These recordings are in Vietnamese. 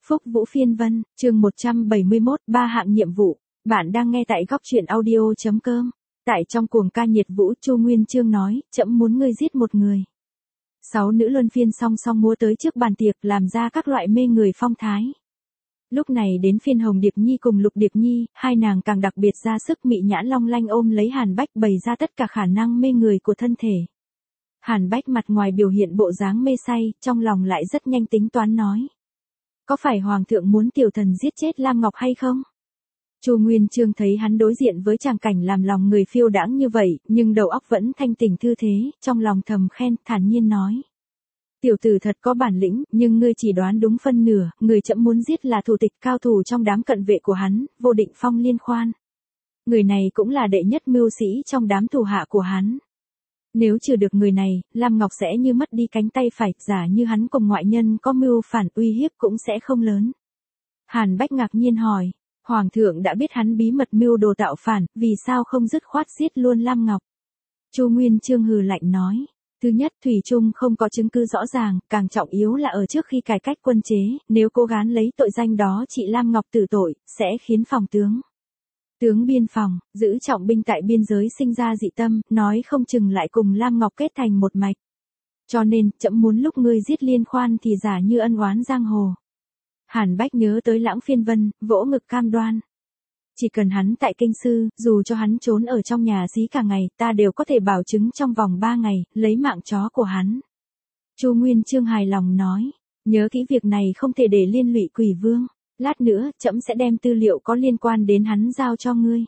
Phúc Vũ Phiên Vân, chương 171, ba hạng nhiệm vụ. Bạn đang nghe tại góc truyện audio.com. Tại trong cuồng ca nhiệt vũ, Chu Nguyên Chương nói, trẫm muốn ngươi giết một người. 6 nữ luân phiên song song múa tới trước bàn tiệc, làm ra các loại mê người phong thái. Lúc này đến phiên Hồng Điệp Nhi cùng Lục Điệp Nhi, hai nàng càng đặc biệt ra sức, mị nhãn long lanh ôm lấy Hàn Bách, bày ra tất cả khả năng mê người của thân thể. Hàn Bách mặt ngoài biểu hiện bộ dáng mê say, trong lòng lại rất nhanh tính toán nói. Có phải Hoàng thượng muốn tiểu thần giết chết Lam Ngọc hay không? Chu Nguyên Chương thấy hắn đối diện với tràng cảnh làm lòng người phiêu đãng như vậy, nhưng đầu óc vẫn thanh tỉnh thư thế, trong lòng thầm khen, thản nhiên nói. Tiểu tử thật có bản lĩnh, nhưng ngươi chỉ đoán đúng phân nửa, người trẫm muốn giết là thủ tịch cao thủ trong đám cận vệ của hắn, Vô Định Phong Liên Khoan. Người này cũng là đệ nhất mưu sĩ trong đám thủ hạ của hắn. Nếu trừ được người này, Lam Ngọc sẽ như mất đi cánh tay phải, giả như hắn cùng ngoại nhân có mưu phản, uy hiếp cũng sẽ không lớn. Hàn Bách ngạc nhiên hỏi, Hoàng thượng đã biết hắn bí mật mưu đồ tạo phản, vì sao không dứt khoát giết luôn Lam Ngọc? Chu Nguyên Chương hừ lạnh nói, thứ nhất thủy chung không có chứng cứ rõ ràng, càng trọng yếu là ở trước khi cải cách quân chế, nếu cố gắng lấy tội danh đó chị Lam Ngọc tử tội, sẽ khiến phòng tướng biên phòng, giữ trọng binh tại biên giới sinh ra dị tâm, nói không chừng lại cùng Lam Ngọc kết thành một mạch. Cho nên, trẫm muốn lúc ngươi giết Liên Khoan thì giả như ân oán giang hồ. Hàn Bách nhớ tới Lãng Phiên Vân, vỗ ngực cam đoan. Chỉ cần hắn tại kinh sư, dù cho hắn trốn ở trong nhà xí cả ngày, ta đều có thể bảo chứng trong vòng 3 ngày, lấy mạng chó của hắn. Chu Nguyên Chương hài lòng nói, nhớ kỹ việc này không thể để liên lụy Quỷ Vương. Lát nữa, trẫm sẽ đem tư liệu có liên quan đến hắn giao cho ngươi.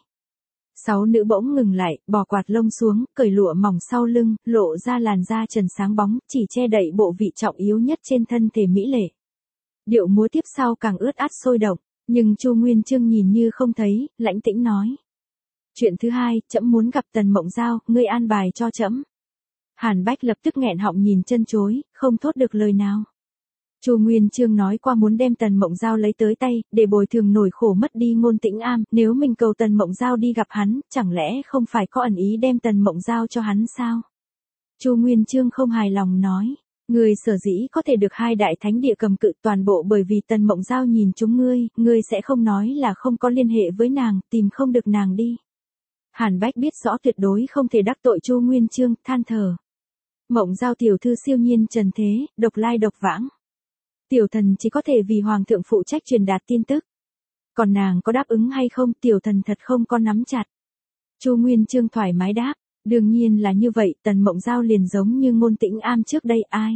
6 nữ bỗng ngừng lại, bỏ quạt lông xuống, cởi lụa mỏng sau lưng, lộ ra làn da trần sáng bóng, chỉ che đậy bộ vị trọng yếu nhất trên thân thể mỹ lệ. Điệu múa tiếp sau càng ướt át sôi động, nhưng Chu Nguyên Chương nhìn như không thấy, lãnh tĩnh nói. Chuyện thứ hai, trẫm muốn gặp Tần Mộng Giao, ngươi an bài cho trẫm. Hàn Bách lập tức nghẹn họng nhìn chân chối, không thốt được lời nào. Chu Nguyên Chương nói qua muốn đem Tần Mộng Giao lấy tới tay, để bồi thường nổi khổ mất đi Ngôn Tĩnh Am, nếu mình cầu Tần Mộng Giao đi gặp hắn, chẳng lẽ không phải có ẩn ý đem Tần Mộng Giao cho hắn sao? Chu Nguyên Chương không hài lòng nói, ngươi sở dĩ có thể được hai đại thánh địa cầm cự toàn bộ bởi vì Tần Mộng Giao nhìn chúng ngươi sẽ không nói là không có liên hệ với nàng, tìm không được nàng đi. Hàn Bách biết rõ tuyệt đối không thể đắc tội Chu Nguyên Chương, than thở. Mộng Giao tiểu thư siêu nhiên trần thế, độc lai độc vãng. Tiểu thần chỉ có thể vì Hoàng thượng phụ trách truyền đạt tin tức. Còn nàng có đáp ứng hay không, tiểu thần thật không có nắm chặt. Chu Nguyên Chương thoải mái đáp, đương nhiên là như vậy, Tần Mộng Giao liền giống như Ngôn Tĩnh Am trước đây ai.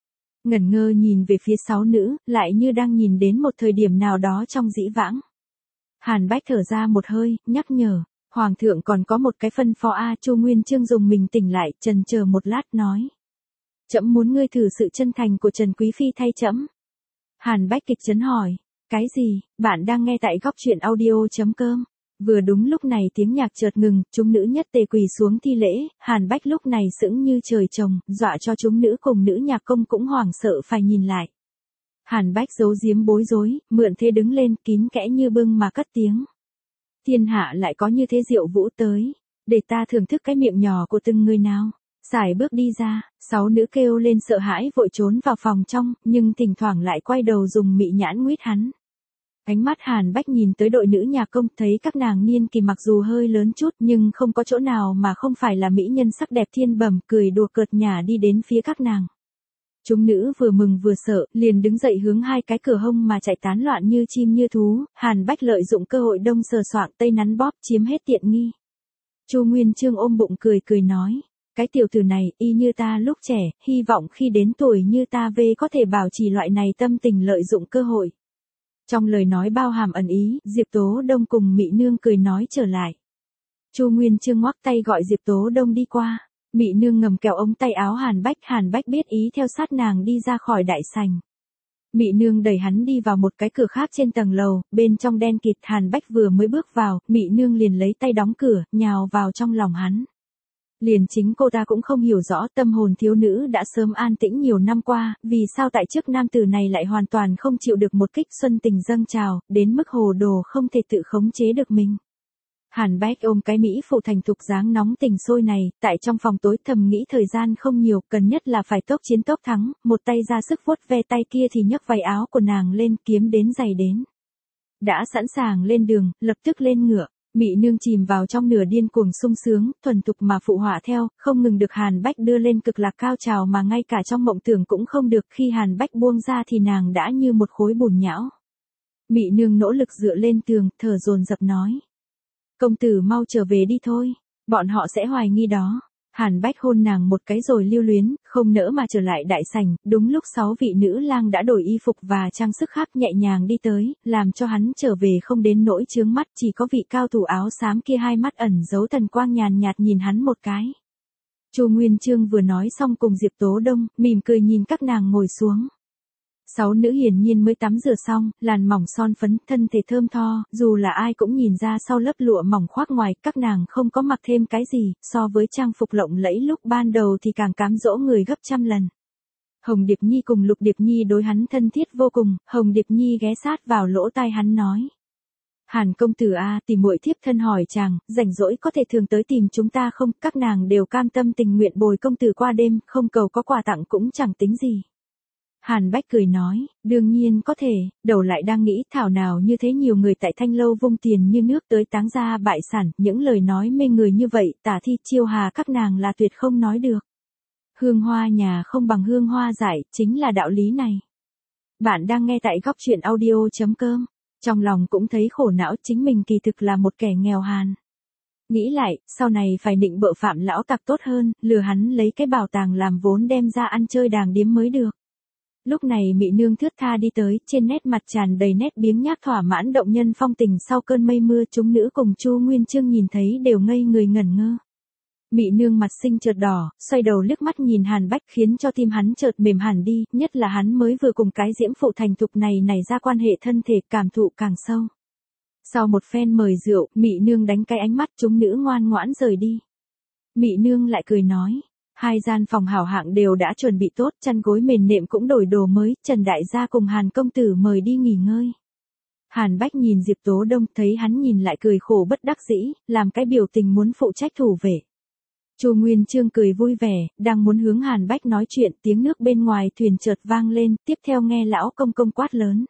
Ngẩn ngơ nhìn về phía 6 nữ, lại như đang nhìn đến một thời điểm nào đó trong dĩ vãng. Hàn Bách thở ra một hơi, nhắc nhở, Hoàng thượng còn có một cái phân phó Chu Nguyên Chương dùng mình tỉnh lại, chần chờ một lát nói. Trẫm muốn ngươi thử sự chân thành của Trần Quý Phi thay trẫm. Hàn Bách kịch chấn hỏi, cái gì, bạn đang nghe tại góc truyện audio.com. Vừa đúng lúc này tiếng nhạc chợt ngừng, chúng nữ nhất tề quỳ xuống thi lễ, Hàn Bách lúc này sững như trời trồng, dọa cho chúng nữ cùng nữ nhạc công cũng hoảng sợ phải nhìn lại. Hàn Bách giấu giếm bối rối, mượn thế đứng lên, kín kẽ như bưng mà cất tiếng. Thiên hạ lại có như thế diệu vũ tới, để ta thưởng thức cái miệng nhỏ của từng người nào. Sải bước đi ra, 6 nữ kêu lên sợ hãi vội trốn vào phòng trong, nhưng thỉnh thoảng lại quay đầu dùng mị nhãn nguyết hắn. Ánh mắt Hàn Bách nhìn tới đội nữ nhạc công, thấy các nàng niên kỳ mặc dù hơi lớn chút nhưng không có chỗ nào mà không phải là mỹ nhân sắc đẹp thiên bẩm, cười đùa cợt nhả đi đến phía các nàng. Chúng nữ vừa mừng vừa sợ, liền đứng dậy hướng hai cái cửa hông mà chạy tán loạn như chim như thú, Hàn Bách lợi dụng cơ hội đông sờ soạng tây nắn bóp chiếm hết tiện nghi. Chu Nguyên Chương ôm bụng cười nói. Cái tiểu tử này, y như ta lúc trẻ, hy vọng khi đến tuổi như ta về có thể bảo trì loại này tâm tình lợi dụng cơ hội. Trong lời nói bao hàm ẩn ý, Diệp Tố Đông cùng Mị Nương cười nói trở lại. Chu Nguyên Chương ngoắc tay gọi Diệp Tố Đông đi qua, Mị Nương ngầm kéo ống tay áo Hàn Bách biết ý theo sát nàng đi ra khỏi đại sảnh. Mị Nương đẩy hắn đi vào một cái cửa khác trên tầng lầu, bên trong đen kịt. Hàn Bách vừa mới bước vào, Mị Nương liền lấy tay đóng cửa, nhào vào trong lòng hắn. Liền chính cô ta cũng không hiểu rõ tâm hồn thiếu nữ đã sớm an tĩnh nhiều năm qua, vì sao tại trước nam tử này lại hoàn toàn không chịu được một kích xuân tình dâng trào, đến mức hồ đồ không thể tự khống chế được mình. Hàn Bách ôm cái mỹ phụ thành thục dáng nóng tình sôi này, tại trong phòng tối thầm nghĩ thời gian không nhiều, cần nhất là phải tốc chiến tốc thắng, một tay ra sức vuốt ve tay kia thì nhấc váy áo của nàng lên, kiếm đến giày đến. Đã sẵn sàng lên đường, lập tức lên ngựa. Mị nương chìm vào trong nửa điên cuồng sung sướng, thuần thục mà phụ họa theo, không ngừng được Hàn Bách đưa lên cực lạc cao trào mà ngay cả trong mộng tưởng cũng không được, khi Hàn Bách buông ra thì nàng đã như một khối bùn nhão. Mị nương nỗ lực dựa lên tường, thở dồn dập nói. Công tử mau trở về đi thôi, bọn họ sẽ hoài nghi đó. Hàn Bách hôn nàng một cái rồi lưu luyến, không nỡ mà trở lại đại sảnh, đúng lúc 6 vị nữ lang đã đổi y phục và trang sức khác nhẹ nhàng đi tới, làm cho hắn trở về không đến nỗi chướng mắt, chỉ có vị cao thủ áo xám kia hai mắt ẩn giấu thần quang nhàn nhạt nhìn hắn một cái. Chu Nguyên Chương vừa nói xong cùng Diệp Tố Đông, mỉm cười nhìn các nàng ngồi xuống. 6 nữ hiển nhiên mới tắm rửa xong, làn mỏng son phấn, thân thể thơm tho, dù là ai cũng nhìn ra sau lớp lụa mỏng khoác ngoài, các nàng không có mặc thêm cái gì, so với trang phục lộng lẫy lúc ban đầu thì càng cám dỗ người gấp trăm lần. Hồng Điệp Nhi cùng Lục Điệp Nhi đối hắn thân thiết vô cùng, Hồng Điệp Nhi ghé sát vào lỗ tai hắn nói. Hàn công tử a, tìm muội thiếp thân hỏi chàng, rảnh rỗi có thể thường tới tìm chúng ta không, các nàng đều cam tâm tình nguyện bồi công tử qua đêm, không cầu có quà tặng cũng chẳng tính gì. Hàn Bách cười nói, đương nhiên có thể, đầu lại đang nghĩ thảo nào như thế nhiều người tại Thanh Lâu vung tiền như nước tới táng gia bại sản, những lời nói mê người như vậy, Tả Thi Chiêu Hà các nàng là tuyệt không nói được. Hương hoa nhà không bằng hương hoa dại, chính là đạo lý này. Bạn đang nghe tại góc truyện audio.com, trong lòng cũng thấy khổ não, chính mình kỳ thực là một kẻ nghèo hàn. Nghĩ lại, sau này phải định bợ Phạm lão tặc tốt hơn, lừa hắn lấy cái bảo tàng làm vốn đem ra ăn chơi đàng điếm mới được. Lúc này Mị nương thướt tha đi tới, trên nét mặt tràn đầy nét biếng nhác thỏa mãn động nhân phong tình sau cơn mây mưa, chúng nữ cùng Chu Nguyên Chương nhìn thấy đều ngây người ngẩn ngơ. Mị nương mặt xinh chợt đỏ, xoay đầu liếc mắt nhìn Hàn Bách khiến cho tim hắn chợt mềm hẳn đi, nhất là hắn mới vừa cùng cái diễm phụ thành thục này nảy ra quan hệ thân thể, cảm thụ càng sâu. Sau một phen mời rượu, Mị nương đánh cái ánh mắt, chúng nữ ngoan ngoãn rời đi. Mị nương lại cười nói. Hai gian phòng hảo hạng đều đã chuẩn bị tốt, chăn gối mền nệm cũng đổi đồ mới, Trần đại gia cùng Hàn công tử mời đi nghỉ ngơi. Hàn Bách nhìn Diệp Tố Đông, thấy hắn nhìn lại cười khổ bất đắc dĩ, làm cái biểu tình muốn phụ trách thủ vệ. Chu Nguyên Chương cười vui vẻ, đang muốn hướng Hàn Bách nói chuyện, tiếng nước bên ngoài thuyền chợt vang lên, tiếp theo nghe lão công công quát lớn.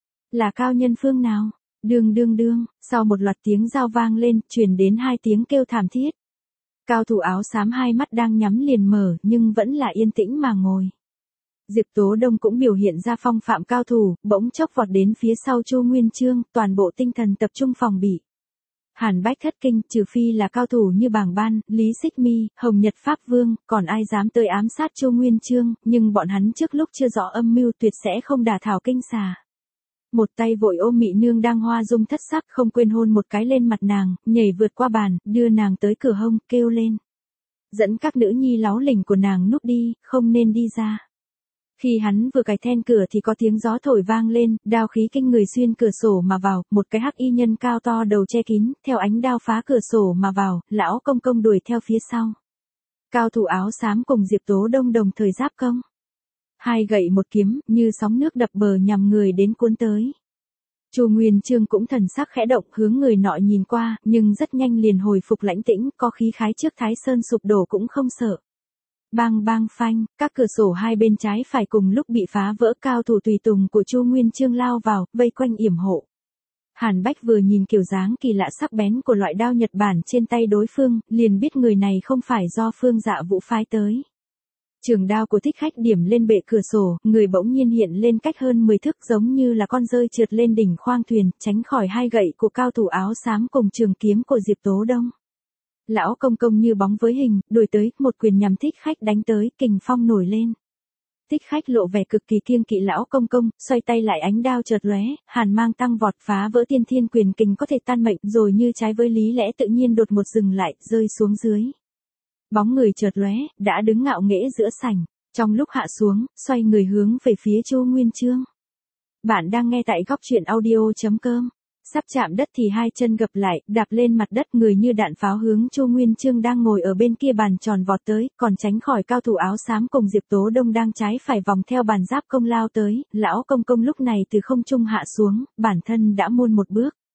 Là cao nhân phương nào? Đương đương đương, sau một loạt tiếng dao vang lên, truyền đến 2 tiếng kêu thảm thiết. Cao thủ áo xám hai mắt đang nhắm liền mở nhưng vẫn là yên tĩnh mà ngồi. Diệp Tố Đông cũng biểu hiện ra phong phạm cao thủ, bỗng chốc vọt đến phía sau Chu Nguyên Chương, toàn bộ tinh thần tập trung phòng bị. Hàn Bách thất kinh, trừ phi là cao thủ như Bàng Ban, Lý Xích Mi, Hồng Nhật Pháp Vương, còn ai dám tới ám sát Chu Nguyên Chương, nhưng bọn hắn trước lúc chưa rõ âm mưu tuyệt sẽ không đả thảo kinh xà. Một tay vội ôm Mị nương đang hoa dung thất sắc, không quên hôn một cái lên mặt nàng, nhảy vượt qua bàn, đưa nàng tới cửa hông, kêu lên. Dẫn các nữ nhi láu lỉnh của nàng núp đi, không nên đi ra. Khi hắn vừa cài then cửa thì có tiếng gió thổi vang lên, đao khí kinh người xuyên cửa sổ mà vào, một cái hắc y nhân cao to đầu che kín, theo ánh đao phá cửa sổ mà vào, lão công công đuổi theo phía sau. Cao thủ áo xám cùng Diệp Tố Đông đồng thời giáp công. 2 gậy một kiếm, như sóng nước đập bờ nhằm người đến cuốn tới. Chu Nguyên Chương cũng thần sắc khẽ động, hướng người nọ nhìn qua, nhưng rất nhanh liền hồi phục lãnh tĩnh, có khí khái trước Thái Sơn sụp đổ cũng không sợ. Bang bang phanh, các cửa sổ hai bên trái phải cùng lúc bị phá vỡ, cao thủ tùy tùng của Chu Nguyên Chương lao vào, vây quanh yểm hộ. Hàn Bách vừa nhìn kiểu dáng kỳ lạ sắc bén của loại đao Nhật Bản trên tay đối phương, liền biết người này không phải do Phương Dạ Vũ phái tới. Trường đao của Thích Khách điểm lên bệ cửa sổ, người bỗng nhiên hiện lên cách hơn 10 thước, giống như là con rơi trượt lên đỉnh khoang thuyền, tránh khỏi 2 gậy của cao thủ áo xám cùng trường kiếm của Diệp Tố Đông. Lão công công như bóng với hình, đuổi tới, một quyền nhằm Thích Khách đánh tới, kình phong nổi lên. Thích Khách lộ vẻ cực kỳ kiêng kỵ lão công công, xoay tay lại, ánh đao chợt lóe, hàn mang tăng vọt, phá vỡ tiên thiên quyền kình có thể tan mệnh, rồi như trái với lý lẽ tự nhiên đột một dừng lại, rơi xuống dưới. Bóng người chợt lóe, đã đứng ngạo nghễ giữa sảnh, trong lúc hạ xuống, xoay người hướng về phía Chu Nguyên Chương. Bạn đang nghe tại góc truyện audio.com. Sắp chạm đất thì 2 chân gập lại, đạp lên mặt đất, người như đạn pháo hướng Chu Nguyên Chương đang ngồi ở bên kia bàn tròn vọt tới, còn tránh khỏi cao thủ áo xám cùng Diệp Tố Đông đang trái phải vòng theo bàn giáp công lao tới, lão công công lúc này từ không trung hạ xuống, bản thân đã muôn một bước.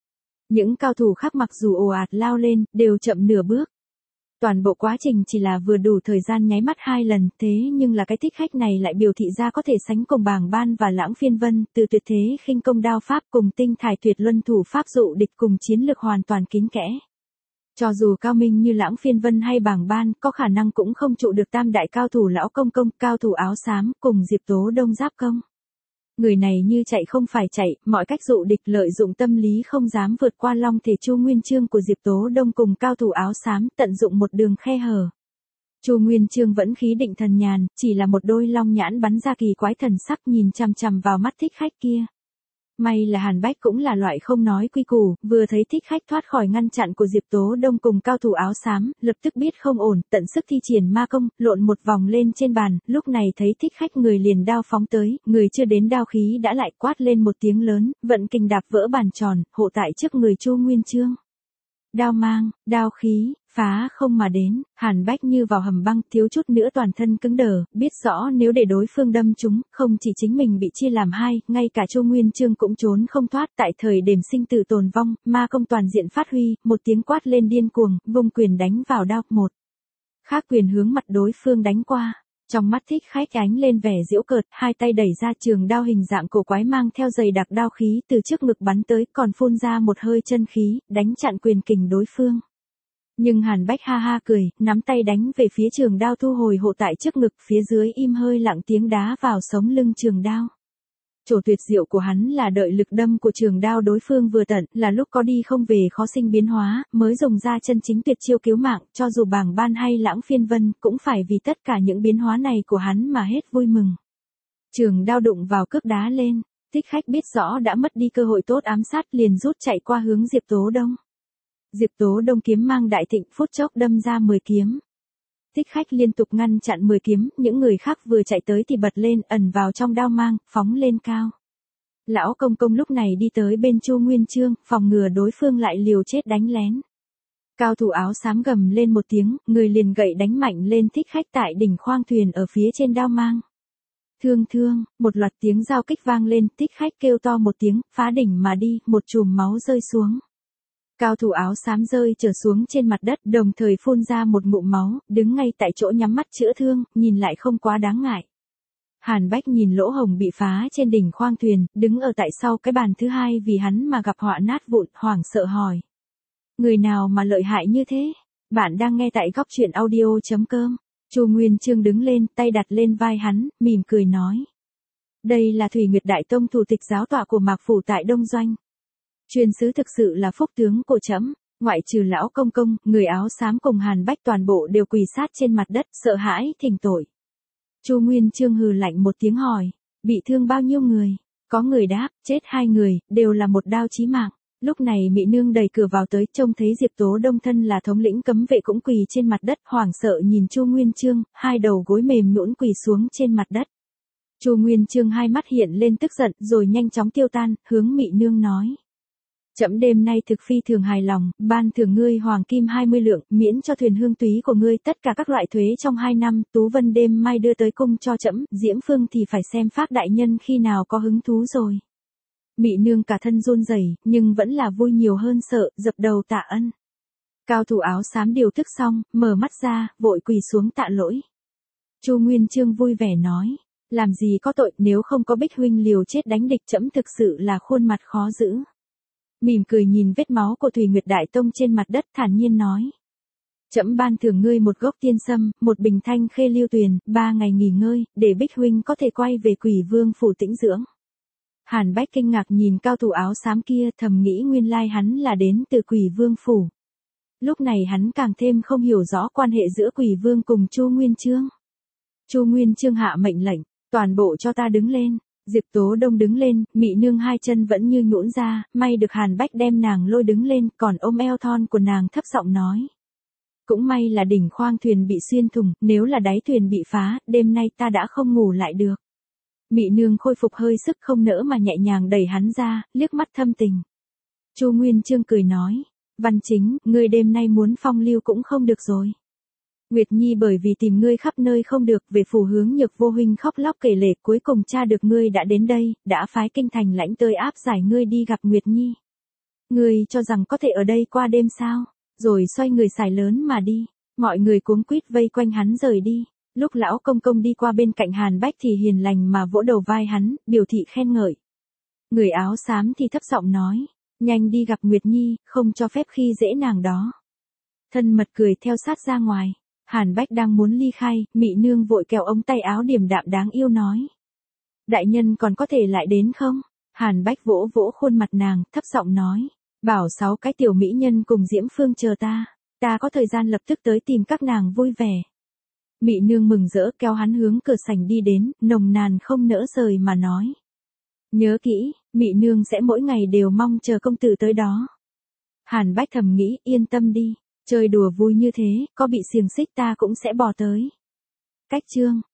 Những cao thủ khác mặc dù ồ ạt lao lên, đều chậm nửa bước. Toàn bộ quá trình chỉ là vừa đủ thời gian nháy mắt 2 lần, thế nhưng là cái thích khách này lại biểu thị ra có thể sánh cùng Bàng Ban và Lãng Phiên Vân, từ tuyệt thế khinh công đao pháp cùng tinh thải tuyệt luân thủ pháp dụ địch cùng chiến lược hoàn toàn kín kẽ. Cho dù cao minh như Lãng Phiên Vân hay Bàng Ban, có khả năng cũng không trụ được tam đại cao thủ Lão Công Công, cao thủ áo xám, cùng Diệp Tố Đông giáp công. Người này như chạy không phải chạy, mọi cách dụ địch lợi dụng tâm lý không dám vượt qua long thể Chu Nguyên Chương của Diệp Tố Đông cùng cao thủ áo xám, tận dụng một đường khe hở. Chu Nguyên Chương vẫn khí định thần nhàn, chỉ là một đôi long nhãn bắn ra kỳ quái thần sắc nhìn chằm chằm vào mắt thích khách kia. May là Hàn Bách cũng là loại không nói quy củ, vừa thấy thích khách thoát khỏi ngăn chặn của Diệp Tố Đông cùng cao thủ áo xám, lập tức biết không ổn, tận sức thi triển ma công, lộn một vòng lên trên bàn, lúc này thấy thích khách người liền đao phóng tới, người chưa đến đao khí đã lại quát lên một tiếng lớn, vận kình đạp vỡ bàn tròn, hộ tại trước người Chu Nguyên Chương. Đao mang, đao khí, phá không mà đến, Hàn Bách như vào hầm băng, thiếu chút nữa toàn thân cứng đờ, biết rõ nếu để đối phương đâm chúng, không chỉ chính mình bị chia làm hai, ngay cả Chu Nguyên Chương cũng trốn không thoát, tại thời điểm sinh tử tồn vong, ma công toàn diện phát huy, một tiếng quát lên điên cuồng, vung quyền đánh vào đao, một khác quyền hướng mặt đối phương đánh qua. Trong mắt thích khách ánh lên vẻ giễu cợt, hai tay đẩy ra trường đao hình dạng cổ quái mang theo dày đặc đao khí từ trước ngực bắn tới, còn phun ra một hơi chân khí, đánh chặn quyền kình đối phương. Nhưng Hàn Bách ha ha cười, nắm tay đánh về phía trường đao thu hồi hộ tại trước ngực, phía dưới im hơi lặng tiếng đá vào sống lưng trường đao. Chỗ tuyệt diệu của hắn là đợi lực đâm của trường đao đối phương vừa tận, là lúc có đi không về khó sinh biến hóa, mới dùng ra chân chính tuyệt chiêu cứu mạng, cho dù Bàng Ban hay Lãng Phiên Vân, cũng phải vì tất cả những biến hóa này của hắn mà hết vui mừng. Trường đao đụng vào cước đá lên, thích khách biết rõ đã mất đi cơ hội tốt ám sát liền rút chạy qua hướng Diệp Tố Đông. Diệp Tố Đông kiếm mang đại thịnh, phút chốc đâm ra 10 kiếm. Thích khách liên tục ngăn chặn 10 kiếm, những người khác vừa chạy tới thì bật lên, ẩn vào trong đao mang, phóng lên cao. Lão Công Công lúc này đi tới bên Chu Nguyên Chương, phòng ngừa đối phương lại liều chết đánh lén. Cao thủ áo xám gầm lên một tiếng, người liền gậy đánh mạnh lên thích khách tại đỉnh khoang thuyền ở phía trên đao mang. Thương thương, một loạt tiếng giao kích vang lên, thích khách kêu to một tiếng, phá đỉnh mà đi, một chùm máu rơi xuống. Cao thủ áo xám rơi trở xuống trên mặt đất, đồng thời phun ra một ngụm máu, đứng ngay tại chỗ nhắm mắt chữa thương, nhìn lại không quá đáng ngại. Hàn Bách nhìn lỗ hồng bị phá trên đỉnh khoang thuyền, đứng ở tại sau cái bàn thứ hai vì hắn mà gặp họa nát vụn, hoảng sợ hỏi. Người nào mà lợi hại như thế? Bạn đang nghe tại góc truyện audio.com. Chu Nguyên Chương đứng lên, tay đặt lên vai hắn, mỉm cười nói. Đây là Thủy Nguyệt Đại Tông thủ tịch giáo tọa của Mạc Phủ tại Đông Doanh. Truyền sứ thực sự là phúc tướng của trẫm, ngoại trừ Lão Công Công, người áo xám cùng Hàn Bách toàn bộ đều quỳ sát trên mặt đất, sợ hãi, thỉnh tội. Chu Nguyên Chương hừ lạnh một tiếng hỏi, bị thương bao nhiêu người? Có người đáp, chết 2 người, đều là một đao chí mạng. Lúc này Mị Nương đẩy cửa vào tới, trông thấy Diệp Tố Đông thân là thống lĩnh cấm vệ cũng quỳ trên mặt đất, hoảng sợ nhìn Chu Nguyên Chương, hai đầu gối mềm nhũn quỳ xuống trên mặt đất. Chu Nguyên Chương hai mắt hiện lên tức giận, rồi nhanh chóng tiêu tan, hướng Mị Nương nói. Trẫm đêm nay thực phi thường hài lòng, ban thưởng ngươi hoàng kim 20 lượng, miễn cho thuyền hương túy của ngươi tất cả các loại thuế trong 2 năm, Tú Vân đêm mai đưa tới cung cho trẫm, Diễm Phương thì phải xem Phác đại nhân khi nào có hứng thú rồi. Mị Nương cả thân run rẩy, nhưng vẫn là vui nhiều hơn sợ, dập đầu tạ ân. Cao thủ áo xám điều thức xong, mở mắt ra, vội quỳ xuống tạ lỗi. Chu Nguyên Chương vui vẻ nói, làm gì có tội, nếu không có Bích huynh liều chết đánh địch trẫm thực sự là khuôn mặt khó giữ. Mỉm cười nhìn vết máu của Thủy Nguyệt Đại Tông trên mặt đất, thản nhiên nói. Trẫm ban thưởng ngươi một gốc tiên sâm, một bình thanh khê lưu tuyền, 3 ngày nghỉ ngơi, để Bích huynh có thể quay về Quỷ Vương phủ tĩnh dưỡng. Hàn Bách kinh ngạc nhìn cao thủ áo xám kia, thầm nghĩ nguyên lai hắn là đến từ Quỷ Vương phủ. Lúc này hắn càng thêm không hiểu rõ quan hệ giữa Quỷ Vương cùng Chu Nguyên Chương. Chu Nguyên Chương hạ mệnh lệnh, toàn bộ cho ta đứng lên. Diệp Tố Đông đứng lên, Mị Nương hai chân vẫn như nhũn ra, may được Hàn Bách đem nàng lôi đứng lên, còn ôm eo thon của nàng thấp giọng nói. Cũng may là đỉnh khoang thuyền bị xuyên thủng, nếu là đáy thuyền bị phá, đêm nay ta đã không ngủ lại được. Mị Nương khôi phục hơi sức không nỡ mà nhẹ nhàng đẩy hắn ra, liếc mắt thâm tình. Chu Nguyên Chương cười nói, Văn Chính, ngươi đêm nay muốn phong lưu cũng không được rồi. Nguyệt Nhi bởi vì tìm ngươi khắp nơi không được, về phủ hướng Nhược Vô huynh khóc lóc kể lể, cuối cùng cha được ngươi đã đến đây, đã phái kinh thành lãnh tới áp giải ngươi đi gặp Nguyệt Nhi. Ngươi cho rằng có thể ở đây qua đêm sao? Rồi xoay người xài lớn mà đi. Mọi người cuống quýt vây quanh hắn rời đi. Lúc lão công công đi qua bên cạnh Hàn Bách thì hiền lành mà vỗ đầu vai hắn, biểu thị khen ngợi. Người áo xám thì thấp giọng nói, nhanh đi gặp Nguyệt Nhi, không cho phép khi dễ nàng đó. Thân mật cười theo sát ra ngoài. Hàn Bách đang muốn ly khai, Mị Nương vội kéo ống tay áo điềm đạm đáng yêu nói. Đại nhân còn có thể lại đến không? Hàn Bách vỗ vỗ khuôn mặt nàng, thấp giọng nói. Bảo 6 cái tiểu mỹ nhân cùng Diễm Phương chờ ta. Ta có thời gian lập tức tới tìm các nàng vui vẻ. Mị Nương mừng rỡ kéo hắn hướng cửa sảnh đi đến, nồng nàn không nỡ rời mà nói. Nhớ kỹ, Mị Nương sẽ mỗi ngày đều mong chờ công tử tới đó. Hàn Bách thầm nghĩ, yên tâm đi, chơi đùa vui như thế, có bị xiềng xích ta cũng sẽ bỏ tới. Cách chương